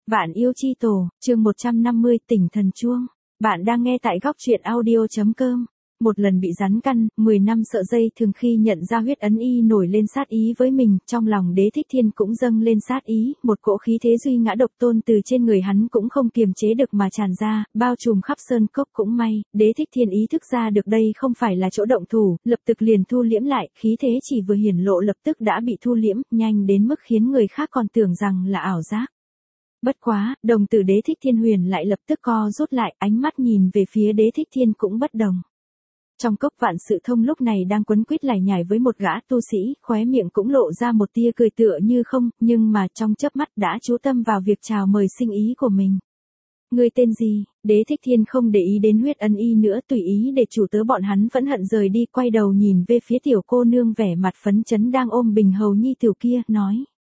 Vạn yêu chi tổ, chương 150 tỉnh thần chuông. Bạn đang nghe tại góc truyện audio.com. Một lần bị rắn căn, 10 năm sợ dây thường khi nhận ra huyết ấn y nổi lên sát ý với mình, trong lòng Đế Thích Thiên cũng dâng lên sát ý, một cỗ khí thế duy ngã độc tôn từ trên người hắn cũng không kiềm chế được mà tràn ra, bao trùm khắp sơn cốc. Cũng may, Đế Thích Thiên ý thức ra được đây không phải là chỗ động thủ, lập tức liền thu liễm lại, khí thế chỉ vừa hiển lộ lập tức đã bị thu liễm, nhanh đến mức khiến người khác còn tưởng rằng là ảo giác. Bất quá, đồng tử Đế Thích Thiên huyền lại lập tức co rút lại, ánh mắt nhìn về phía Đế Thích Thiên cũng bất đồng. Trong cốc Vạn Sự Thông lúc này đang quấn quýt lải nhải với một gã tu sĩ, khóe miệng cũng lộ ra một tia cười tựa như không, nhưng mà trong chớp mắt đã chú tâm vào việc chào mời sinh ý của mình. Người tên gì? Đế Thích Thiên không để ý đến huyết ân y nữa, tùy ý để chủ tớ bọn hắn phẫn hận rời đi, quay đầu nhìn về phía tiểu cô nương vẻ mặt phấn chấn đang ôm bình hầu nhi tiểu kia, nói.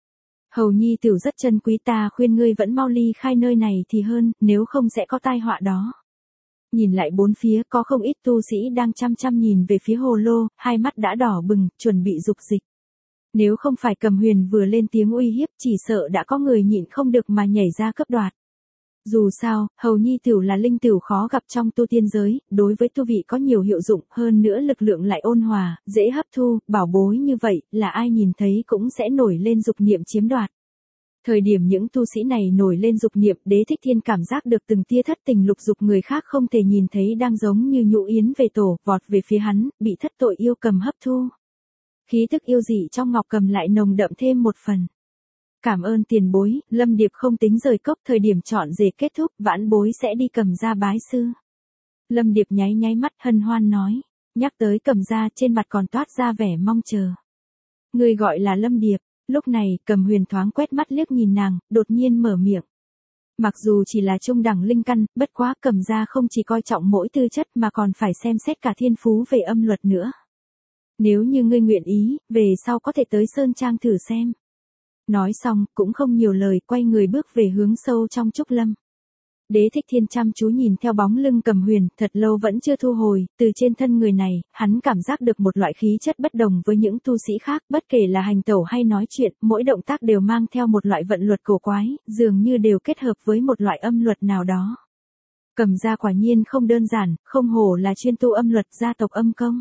Hầu nhi tiểu rất chân quý, ta khuyên ngươi vẫn mau ly khai nơi này thì hơn, nếu không sẽ có tai họa đó. Nhìn lại bốn phía có không ít tu sĩ đang chăm chăm nhìn về phía hồ lô, hai mắt đã đỏ bừng, chuẩn bị dục dịch. Nếu không phải Cầm Huyền vừa lên tiếng uy hiếp, chỉ sợ đã có người nhịn không được mà nhảy ra cướp đoạt. Dù sao, hầu nhi tiểu là linh tiểu khó gặp trong tu tiên giới, đối với tu vị có nhiều hiệu dụng, hơn nữa lực lượng lại ôn hòa, dễ hấp thu, bảo bối như vậy, là ai nhìn thấy cũng sẽ nổi lên dục niệm chiếm đoạt. Thời điểm những tu sĩ này nổi lên dục niệm, Đế Thích Thiên cảm giác được từng tia thất tình lục dục người khác không thể nhìn thấy đang giống như nhũ yến về tổ, vọt về phía hắn, bị thất tội yêu cầm hấp thu. Khí thức yêu dị trong ngọc cầm lại nồng đậm thêm một phần. Cảm ơn tiền bối, Lâm Điệp không tính rời cốc, thời điểm chọn rể kết thúc, vãn bối sẽ đi Cầm gia bái sư. Lâm Điệp nháy nháy mắt hân hoan nói, nhắc tới Cầm gia trên mặt còn toát ra vẻ mong chờ. Người gọi là Lâm Điệp. Lúc này, Cầm Huyền thoáng quét mắt liếc nhìn nàng, đột nhiên mở miệng. Mặc dù chỉ là trung đẳng linh căn, bất quá Cầm gia không chỉ coi trọng mỗi tư chất mà còn phải xem xét cả thiên phú về âm luật nữa. Nếu như ngươi nguyện ý, về sau có thể tới Sơn Trang thử xem. Nói xong, cũng không nhiều lời, quay người bước về hướng sâu trong trúc lâm. Đế Thích Thiên chăm chú nhìn theo bóng lưng Cầm Huyền, thật lâu vẫn chưa thu hồi, từ trên thân người này, hắn cảm giác được một loại khí chất bất đồng với những tu sĩ khác, bất kể là hành tẩu hay nói chuyện, mỗi động tác đều mang theo một loại vận luật cổ quái, dường như đều kết hợp với một loại âm luật nào đó. Cầm gia quả nhiên không đơn giản, không hổ là chuyên tu âm luật gia tộc Âm Công.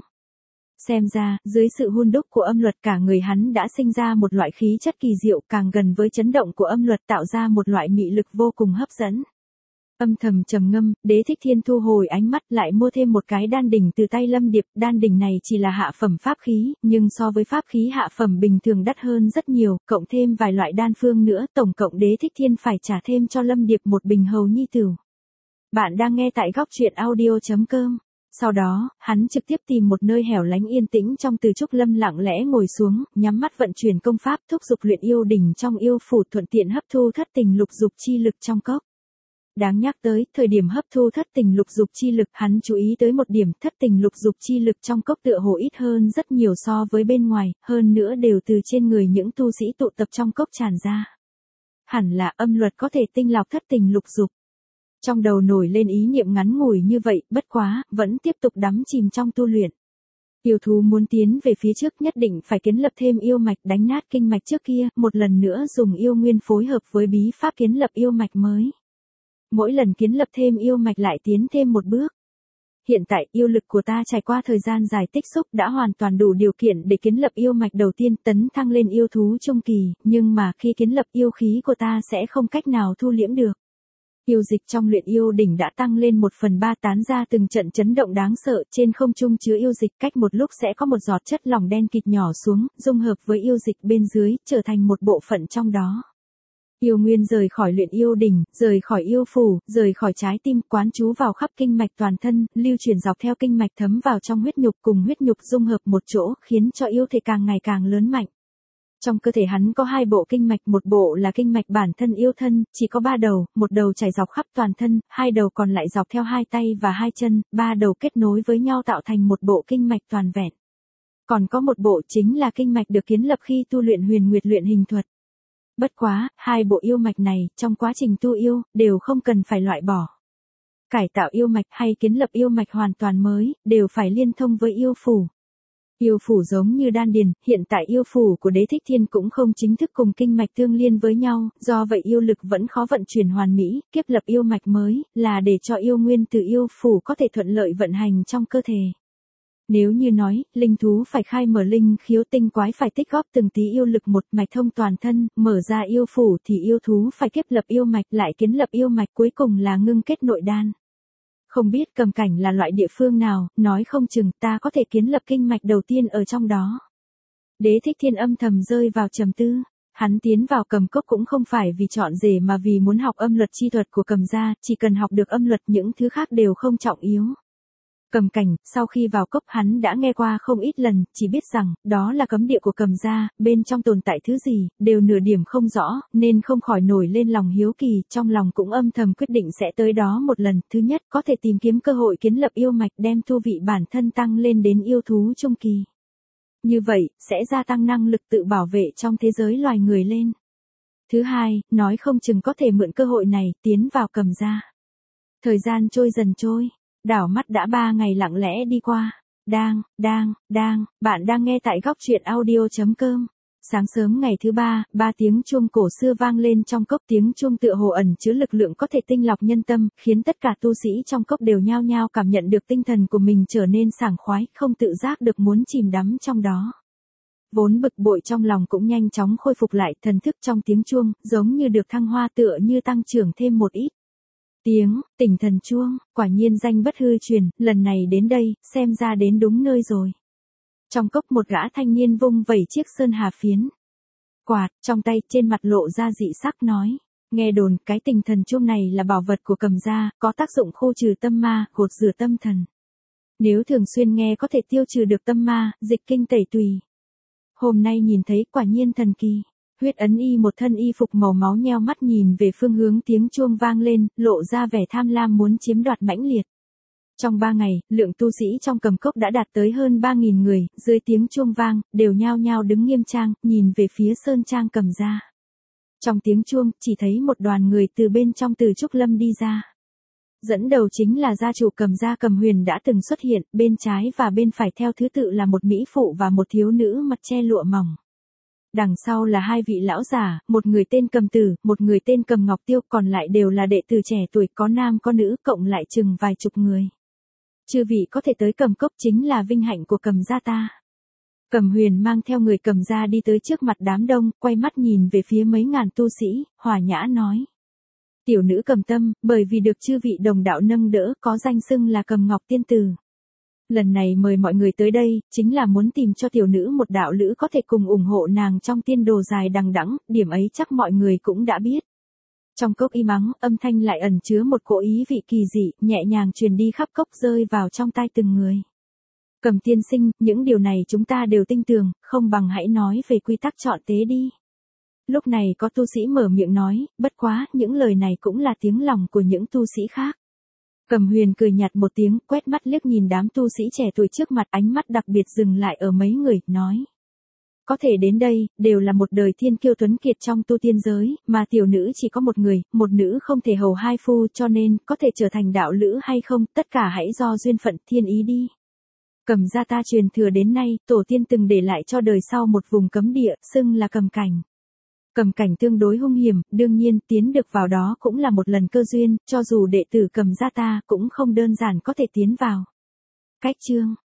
Xem ra, dưới sự hun đúc của âm luật cả người hắn đã sinh ra một loại khí chất kỳ diệu, càng gần với chấn động của âm luật tạo ra một loại mị lực vô cùng hấp dẫn. Âm thầm trầm ngâm, Đế Thích Thiên thu hồi ánh mắt lại mua thêm một cái đan đỉnh từ tay Lâm Điệp, đan đỉnh này chỉ là hạ phẩm pháp khí, nhưng so với pháp khí hạ phẩm bình thường đắt hơn rất nhiều, cộng thêm vài loại đan phương nữa, tổng cộng Đế Thích Thiên phải trả thêm cho Lâm Điệp một bình hầu nhi tửu. Bạn đang nghe tại góc truyện audio.com. Sau đó, hắn trực tiếp tìm một nơi hẻo lánh yên tĩnh trong Từ Trúc Lâm lặng lẽ ngồi xuống, nhắm mắt vận chuyển công pháp thúc dục luyện yêu đỉnh trong yêu phủ, thuận tiện hấp thu thất tình lục dục chi lực trong cốc. Đáng nhắc tới, thời điểm hấp thu thất tình lục dục chi lực, hắn chú ý tới một điểm, thất tình lục dục chi lực trong cốc tựa hồ ít hơn rất nhiều so với bên ngoài, hơn nữa đều từ trên người những tu sĩ tụ tập trong cốc tràn ra. Hẳn là âm luật có thể tinh lọc thất tình lục dục. Trong đầu nổi lên ý niệm ngắn ngủi như vậy, bất quá, vẫn tiếp tục đắm chìm trong tu luyện. Yêu thú muốn tiến về phía trước nhất định phải kiến lập thêm yêu mạch, đánh nát kinh mạch trước kia, một lần nữa dùng yêu nguyên phối hợp với bí pháp kiến lập yêu mạch mới. Mỗi lần kiến lập thêm yêu mạch lại tiến thêm một bước. Hiện tại yêu lực của ta trải qua thời gian dài tích xúc đã hoàn toàn đủ điều kiện để kiến lập yêu mạch đầu tiên, tấn thăng lên yêu thú trung kỳ, nhưng mà khi kiến lập yêu khí của ta sẽ không cách nào thu liễm được. Yêu dịch trong luyện yêu đỉnh đã tăng lên 1/3, tán ra từng trận chấn động đáng sợ, trên không trung chứa yêu dịch, cách một lúc sẽ có một giọt chất lỏng đen kịt nhỏ xuống, dung hợp với yêu dịch bên dưới, trở thành một bộ phận trong đó. Yêu nguyên rời khỏi luyện yêu đỉnh, rời khỏi yêu phủ, rời khỏi trái tim, quán chú vào khắp kinh mạch toàn thân, lưu truyền dọc theo kinh mạch thấm vào trong huyết nhục, cùng huyết nhục dung hợp một chỗ, khiến cho yêu thể càng ngày càng lớn mạnh. Trong cơ thể hắn có 2 bộ kinh mạch, một bộ là kinh mạch bản thân yêu thân, chỉ có 3 đầu, một đầu chảy dọc khắp toàn thân, 2 đầu còn lại dọc theo 2 tay và 2 chân, 3 đầu kết nối với nhau tạo thành một bộ kinh mạch toàn vẹn. Còn có một bộ chính là kinh mạch được kiến lập khi tu luyện huyền nguyệt luyện hình thuật. Bất quá, 2 bộ yêu mạch này, trong quá trình tu yêu, đều không cần phải loại bỏ. Cải tạo yêu mạch hay kiến lập yêu mạch hoàn toàn mới, đều phải liên thông với yêu phủ. Yêu phủ giống như đan điền, hiện tại yêu phủ của Đế Thích Thiên cũng không chính thức cùng kinh mạch tương liên với nhau, do vậy yêu lực vẫn khó vận chuyển hoàn mỹ, kiếp lập yêu mạch mới, là để cho yêu nguyên từ yêu phủ có thể thuận lợi vận hành trong cơ thể. Nếu như nói, linh thú phải khai mở linh khiếu, tinh quái phải tích góp từng tí yêu lực một mạch thông toàn thân, mở ra yêu phủ thì yêu thú phải kiếp lập yêu mạch, lại kiến lập yêu mạch, cuối cùng là ngưng kết nội đan. Không biết Cầm Cảnh là loại địa phương nào, nói không chừng ta có thể kiến lập kinh mạch đầu tiên ở trong đó. Đế Thích Thiên âm thầm rơi vào trầm tư. Hắn tiến vào Cầm Cốc cũng không phải vì chọn rể mà vì muốn học âm luật chi thuật của Cầm gia, chỉ cần học được âm luật những thứ khác đều không trọng yếu. Cầm Cảnh, sau khi vào cốc hắn đã nghe qua không ít lần, chỉ biết rằng, đó là cấm địa của Cầm gia, bên trong tồn tại thứ gì, đều nửa điểm không rõ, nên không khỏi nổi lên lòng hiếu kỳ, trong lòng cũng âm thầm quyết định sẽ tới đó một lần. Thứ nhất, có thể tìm kiếm cơ hội kiến lập yêu mạch, đem tu vị bản thân tăng lên đến yêu thú trung kỳ. Như vậy, sẽ gia tăng năng lực tự bảo vệ trong thế giới loài người lên. Thứ hai, nói không chừng có thể mượn cơ hội này, tiến vào Cầm gia. Thời gian trôi dần trôi. Đảo mắt đã 3 ngày lặng lẽ đi qua. Bạn đang nghe tại góc truyện audio.com. Sáng sớm ngày thứ 3, 3 tiếng chuông cổ xưa vang lên trong cốc, tiếng chuông tựa hồ ẩn chứa lực lượng có thể tinh lọc nhân tâm, khiến tất cả tu sĩ trong cốc đều nhao nhao cảm nhận được tinh thần của mình trở nên sảng khoái, không tự giác được muốn chìm đắm trong đó. Vốn bực bội trong lòng cũng nhanh chóng khôi phục lại, thần thức trong tiếng chuông, giống như được thăng hoa, tựa như tăng trưởng thêm một ít. Tiếng, Tỉnh Thần Chuông, quả nhiên danh bất hư truyền, lần này đến đây, xem ra đến đúng nơi rồi. Trong cốc một gã thanh niên vung vẩy chiếc sơn hà phiến quạt, trong tay, trên mặt lộ ra dị sắc nói. Nghe đồn, cái Tỉnh Thần Chuông này là bảo vật của Cầm gia, có tác dụng khu trừ tâm ma, gột rửa tâm thần. Nếu thường xuyên nghe có thể tiêu trừ được tâm ma, dịch kinh tẩy tùy. Hôm nay nhìn thấy quả nhiên thần kỳ. Huyết Ấn Y một thân y phục màu máu nheo mắt nhìn về phương hướng tiếng chuông vang lên, lộ ra vẻ tham lam muốn chiếm đoạt mãnh liệt. Trong 3 ngày, lượng tu sĩ trong Cầm Cốc đã đạt tới hơn 3.000 người, dưới tiếng chuông vang, đều nhao nhao đứng nghiêm trang, nhìn về phía sơn trang Cầm gia. Trong tiếng chuông, chỉ thấy một đoàn người từ bên trong Từ Trúc Lâm đi ra. Dẫn đầu chính là gia chủ Cầm gia Cầm Huyền đã từng xuất hiện, bên trái và bên phải theo thứ tự là một mỹ phụ và một thiếu nữ mặt che lụa mỏng. Đằng sau là 2 vị lão giả, một người tên Cầm Tử, một người tên Cầm Ngọc Tiêu, còn lại đều là đệ tử trẻ tuổi, có nam có nữ, cộng lại chừng vài chục người. Chư vị có thể tới Cầm Cốc chính là vinh hạnh của Cầm gia ta. Cầm Huyền mang theo người Cầm gia đi tới trước mặt đám đông, quay mắt nhìn về phía mấy ngàn tu sĩ, hòa nhã nói. Tiểu nữ Cầm Tâm, bởi vì được chư vị đồng đạo nâng đỡ, có danh xưng là Cầm Ngọc Tiên Tử. Lần này mời mọi người tới đây, chính là muốn tìm cho tiểu nữ một đạo lữ có thể cùng ủng hộ nàng trong tiên đồ dài đằng đẵng, điểm ấy chắc mọi người cũng đã biết. Trong cốc im ắng, âm thanh lại ẩn chứa một cỗ ý vị kỳ dị, nhẹ nhàng truyền đi khắp cốc, rơi vào trong tai từng người. Cầm tiên sinh, những điều này chúng ta đều tin tưởng, không bằng hãy nói về quy tắc chọn tế đi. Lúc này có tu sĩ mở miệng nói, bất quá, những lời này cũng là tiếng lòng của những tu sĩ khác. Cầm Huyền cười nhạt một tiếng, quét mắt liếc nhìn đám tu sĩ trẻ tuổi trước mặt, ánh mắt đặc biệt dừng lại ở mấy người, nói. Có thể đến đây, đều là một đời thiên kiêu tuấn kiệt trong tu tiên giới, mà tiểu nữ chỉ có một người, một nữ không thể hầu hai phu, cho nên, có thể trở thành đạo lữ hay không, tất cả hãy do duyên phận thiên ý đi. Cầm gia ta truyền thừa đến nay, tổ tiên từng để lại cho đời sau một vùng cấm địa, xưng là Cầm Cảnh. Cầm Cảnh tương đối hung hiểm, đương nhiên tiến được vào đó cũng là một lần cơ duyên, cho dù đệ tử Cầm gia ta cũng không đơn giản có thể tiến vào. Cách chương,